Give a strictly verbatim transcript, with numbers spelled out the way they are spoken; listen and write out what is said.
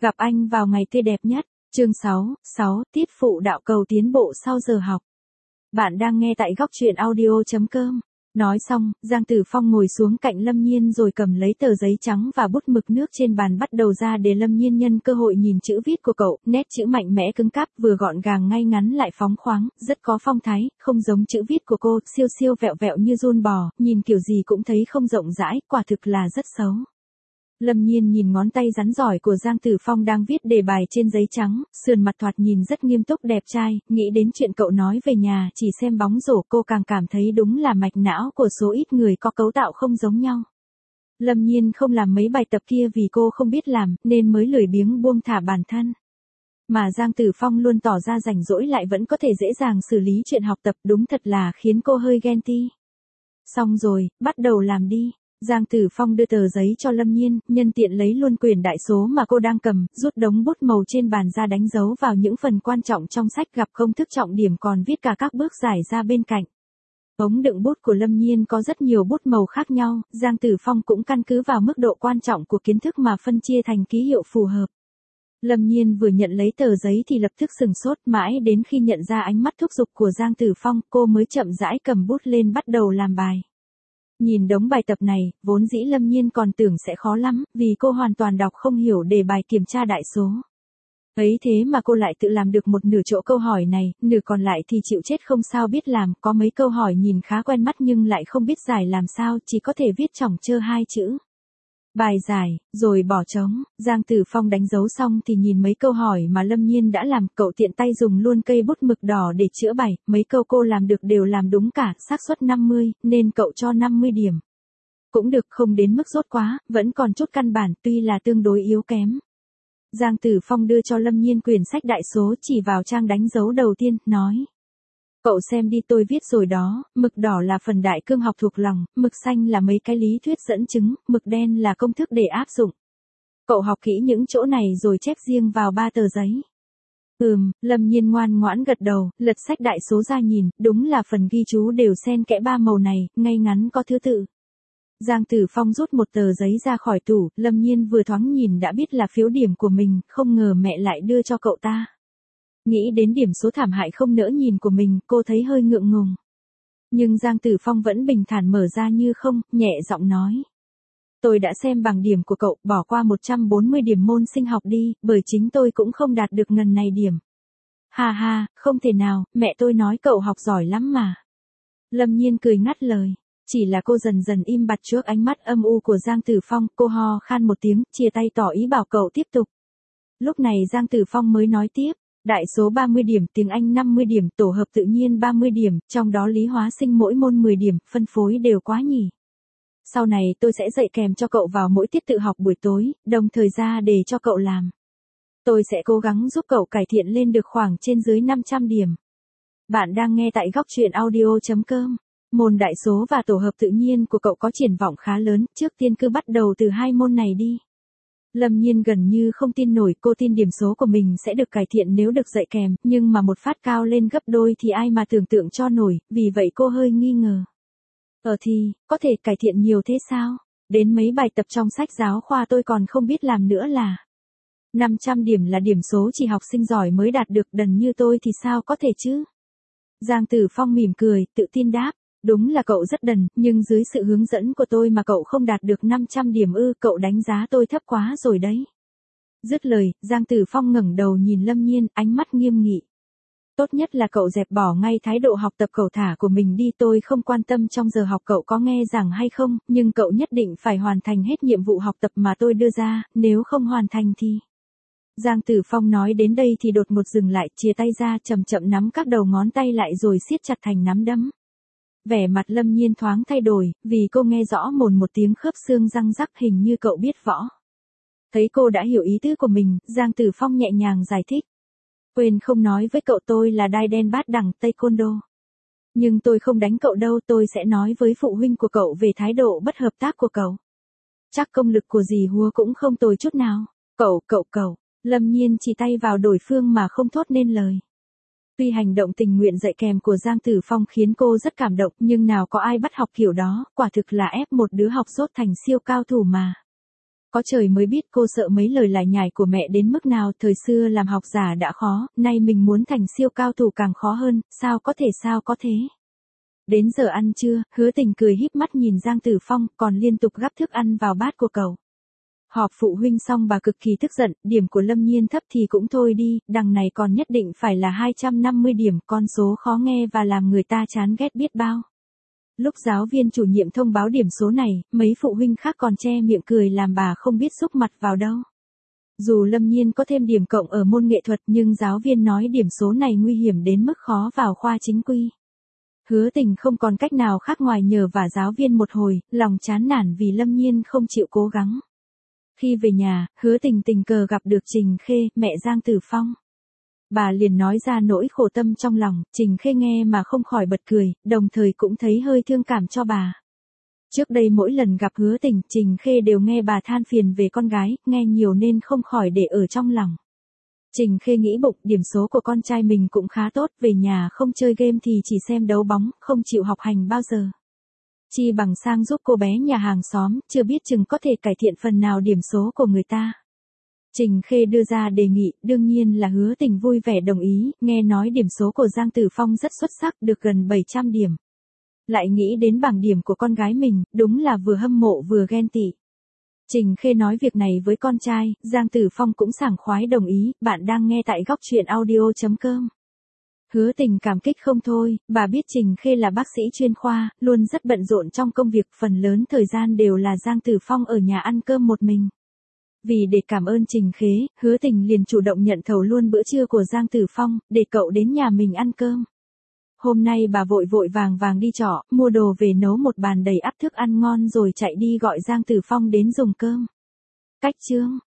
Gặp anh vào ngày tươi đẹp nhất. Chương sáu, sáu, tiết phụ đạo cầu tiến bộ sau giờ học. Bạn đang nghe tại góc truyện audio chấm com. Nói xong, Giang Tử Phong ngồi xuống cạnh Lâm Nhiên rồi cầm lấy tờ giấy trắng và bút mực nước trên bàn bắt đầu ra để Lâm Nhiên nhân cơ hội nhìn chữ viết của cậu, nét chữ mạnh mẽ cứng cáp, vừa gọn gàng ngay ngắn lại phóng khoáng, rất có phong thái, không giống chữ viết của cô, siêu siêu vẹo vẹo như giun bò, nhìn kiểu gì cũng thấy không rộng rãi, quả thực là rất xấu. Lâm Nhiên nhìn ngón tay rắn giỏi của Giang Tử Phong đang viết đề bài trên giấy trắng, sườn mặt thoạt nhìn rất nghiêm túc đẹp trai, nghĩ đến chuyện cậu nói về nhà chỉ xem bóng rổ, cô càng cảm thấy đúng là mạch não của số ít người có cấu tạo không giống nhau. Lâm Nhiên không làm mấy bài tập kia vì cô không biết làm, nên mới lười biếng buông thả bản thân. Mà Giang Tử Phong luôn tỏ ra rảnh rỗi lại vẫn có thể dễ dàng xử lý chuyện học tập, đúng thật là khiến cô hơi ghen ti. Xong rồi, bắt đầu làm đi. Giang Tử Phong đưa tờ giấy cho Lâm Nhiên, nhân tiện lấy luôn quyển đại số mà cô đang cầm, rút đống bút màu trên bàn ra đánh dấu vào những phần quan trọng trong sách, gặp công thức trọng điểm còn viết cả các bước giải ra bên cạnh. Ống đựng bút của Lâm Nhiên có rất nhiều bút màu khác nhau, Giang Tử Phong cũng căn cứ vào mức độ quan trọng của kiến thức mà phân chia thành ký hiệu phù hợp. Lâm Nhiên vừa nhận lấy tờ giấy thì lập tức sừng sốt, mãi đến khi nhận ra ánh mắt thúc giục của Giang Tử Phong, cô mới chậm rãi cầm bút lên bắt đầu làm bài. Nhìn đống bài tập này, vốn dĩ Lâm Nhiên còn tưởng sẽ khó lắm, vì cô hoàn toàn đọc không hiểu đề bài kiểm tra đại số. Ấy thế mà cô lại tự làm được một nửa chỗ câu hỏi này, nửa còn lại thì chịu chết không sao biết làm, có mấy câu hỏi nhìn khá quen mắt nhưng lại không biết giải làm sao, chỉ có thể viết chỏng chơ hai chữ. Bài giải, rồi bỏ trống. Giang Tử Phong đánh dấu xong thì nhìn mấy câu hỏi mà Lâm Nhiên đã làm, cậu tiện tay dùng luôn cây bút mực đỏ để chữa bài, mấy câu cô làm được đều làm đúng cả, xác suất năm mươi, nên cậu cho năm mươi điểm. Cũng được, không đến mức dốt quá, vẫn còn chút căn bản, tuy là tương đối yếu kém. Giang Tử Phong đưa cho Lâm Nhiên quyển sách đại số, chỉ vào trang đánh dấu đầu tiên, nói. Cậu xem đi, tôi viết rồi đó, mực đỏ là phần đại cương học thuộc lòng, mực xanh là mấy cái lý thuyết dẫn chứng, mực đen là công thức để áp dụng. Cậu học kỹ những chỗ này rồi chép riêng vào ba tờ giấy. Ừm, Lâm Nhiên ngoan ngoãn gật đầu, lật sách đại số ra nhìn, đúng là phần ghi chú đều xen kẽ ba màu này, ngay ngắn có thứ tự. Giang Tử Phong rút một tờ giấy ra khỏi tủ, Lâm Nhiên vừa thoáng nhìn đã biết là phiếu điểm của mình, không ngờ mẹ lại đưa cho cậu ta. Nghĩ đến điểm số thảm hại không nỡ nhìn của mình, cô thấy hơi ngượng ngùng. Nhưng Giang Tử Phong vẫn bình thản mở ra như không, nhẹ giọng nói. Tôi đã xem bằng điểm của cậu, bỏ qua một trăm bốn mươi điểm môn sinh học đi, bởi chính tôi cũng không đạt được ngần này điểm. Ha ha, không thể nào, mẹ tôi nói cậu học giỏi lắm mà. Lâm Nhiên cười ngắt lời. Chỉ là cô dần dần im bặt trước ánh mắt âm u của Giang Tử Phong, cô ho khan một tiếng, chia tay tỏ ý bảo cậu tiếp tục. Lúc này Giang Tử Phong mới nói tiếp. Đại số ba mươi điểm, tiếng Anh năm mươi điểm, tổ hợp tự nhiên ba mươi điểm, trong đó lý hóa sinh mỗi môn mười điểm, phân phối đều quá nhỉ. Sau này tôi sẽ dạy kèm cho cậu vào mỗi tiết tự học buổi tối, đồng thời ra để cho cậu làm. Tôi sẽ cố gắng giúp cậu cải thiện lên được khoảng trên dưới năm trăm điểm. Bạn đang nghe tại góc truyện audio chấm com. Môn đại số và tổ hợp tự nhiên của cậu có triển vọng khá lớn, trước tiên cứ bắt đầu từ hai môn này đi. Lâm Nhiên gần như không tin nổi, cô tin điểm số của mình sẽ được cải thiện nếu được dạy kèm, nhưng mà một phát cao lên gấp đôi thì ai mà tưởng tượng cho nổi, vì vậy cô hơi nghi ngờ. Ờ thì, có thể cải thiện nhiều thế sao? Đến mấy bài tập trong sách giáo khoa tôi còn không biết làm nữa là. năm trăm điểm là điểm số chỉ học sinh giỏi mới đạt được, đần như tôi thì sao có thể chứ? Giang Tử Phong mỉm cười, tự tin đáp. Đúng là cậu rất đần, nhưng dưới sự hướng dẫn của tôi mà cậu không đạt được năm trăm điểm ư, cậu đánh giá tôi thấp quá rồi đấy. Dứt lời, Giang Tử Phong ngẩng đầu nhìn Lâm Nhiên, ánh mắt nghiêm nghị. Tốt nhất là cậu dẹp bỏ ngay thái độ học tập cẩu thả của mình đi, tôi không quan tâm trong giờ học cậu có nghe giảng hay không, nhưng cậu nhất định phải hoàn thành hết nhiệm vụ học tập mà tôi đưa ra, nếu không hoàn thành thì... Giang Tử Phong nói đến đây thì đột ngột dừng lại, chia tay ra, chậm chậm nắm các đầu ngón tay lại rồi siết chặt thành nắm đấm. Vẻ mặt Lâm Nhiên thoáng thay đổi, vì cô nghe rõ mồn một tiếng khớp xương răng rắc, hình như cậu biết võ. Thấy cô đã hiểu ý tứ của mình, Giang Tử Phong nhẹ nhàng giải thích. Quên không nói với cậu, tôi là đai đen bát đẳng taekwondo. Nhưng tôi không đánh cậu đâu, tôi sẽ nói với phụ huynh của cậu về thái độ bất hợp tác của cậu. Chắc công lực của dì Húa cũng không tồi chút nào. Cậu, cậu, cậu. Lâm Nhiên chỉ tay vào đối phương mà không thốt nên lời. Tuy hành động tình nguyện dạy kèm của Giang Tử Phong khiến cô rất cảm động, nhưng nào có ai bắt học kiểu đó, quả thực là ép một đứa học dốt thành siêu cao thủ mà. Có trời mới biết cô sợ mấy lời lải nhải của mẹ đến mức nào, thời xưa làm học giả đã khó, nay mình muốn thành siêu cao thủ càng khó hơn, sao có thể sao có thế. Đến giờ ăn trưa, Hứa Tình cười híp mắt nhìn Giang Tử Phong, còn liên tục gắp thức ăn vào bát của cậu. Họp phụ huynh xong bà cực kỳ tức giận, điểm của Lâm Nhiên thấp thì cũng thôi đi, đằng này còn nhất định phải là hai trăm năm mươi điểm, con số khó nghe và làm người ta chán ghét biết bao. Lúc giáo viên chủ nhiệm thông báo điểm số này, mấy phụ huynh khác còn che miệng cười làm bà không biết xúc mặt vào đâu. Dù Lâm Nhiên có thêm điểm cộng ở môn nghệ thuật nhưng giáo viên nói điểm số này nguy hiểm đến mức khó vào khoa chính quy. Hứa Tình không còn cách nào khác ngoài nhờ vả giáo viên một hồi, lòng chán nản vì Lâm Nhiên không chịu cố gắng. Khi về nhà, Hứa Tình tình cờ gặp được Trình Khê, mẹ Giang Tử Phong. Bà liền nói ra nỗi khổ tâm trong lòng, Trình Khê nghe mà không khỏi bật cười, đồng thời cũng thấy hơi thương cảm cho bà. Trước đây mỗi lần gặp Hứa Tình, Trình Khê đều nghe bà than phiền về con gái, nghe nhiều nên không khỏi để ở trong lòng. Trình Khê nghĩ bụng, điểm số của con trai mình cũng khá tốt, về nhà không chơi game thì chỉ xem đấu bóng, không chịu học hành bao giờ. Chi bằng sang giúp cô bé nhà hàng xóm, chưa biết chừng có thể cải thiện phần nào điểm số của người ta. Trình Khê đưa ra đề nghị, đương nhiên là Hứa Tình vui vẻ đồng ý, nghe nói điểm số của Giang Tử Phong rất xuất sắc, được gần bảy trăm điểm. Lại nghĩ đến bảng điểm của con gái mình, đúng là vừa hâm mộ vừa ghen tị. Trình Khê nói việc này với con trai, Giang Tử Phong cũng sảng khoái đồng ý, bạn đang nghe tại góc truyện audio chấm com. Hứa Tình cảm kích không thôi, bà biết Trình Khê là bác sĩ chuyên khoa, luôn rất bận rộn trong công việc, phần lớn thời gian đều là Giang Tử Phong ở nhà ăn cơm một mình. Vì để cảm ơn Trình Khê, Hứa Tình liền chủ động nhận thầu luôn bữa trưa của Giang Tử Phong, để cậu đến nhà mình ăn cơm. Hôm nay bà vội vội vàng vàng đi trọ, mua đồ về nấu một bàn đầy ắp thức ăn ngon rồi chạy đi gọi Giang Tử Phong đến dùng cơm. Cách chương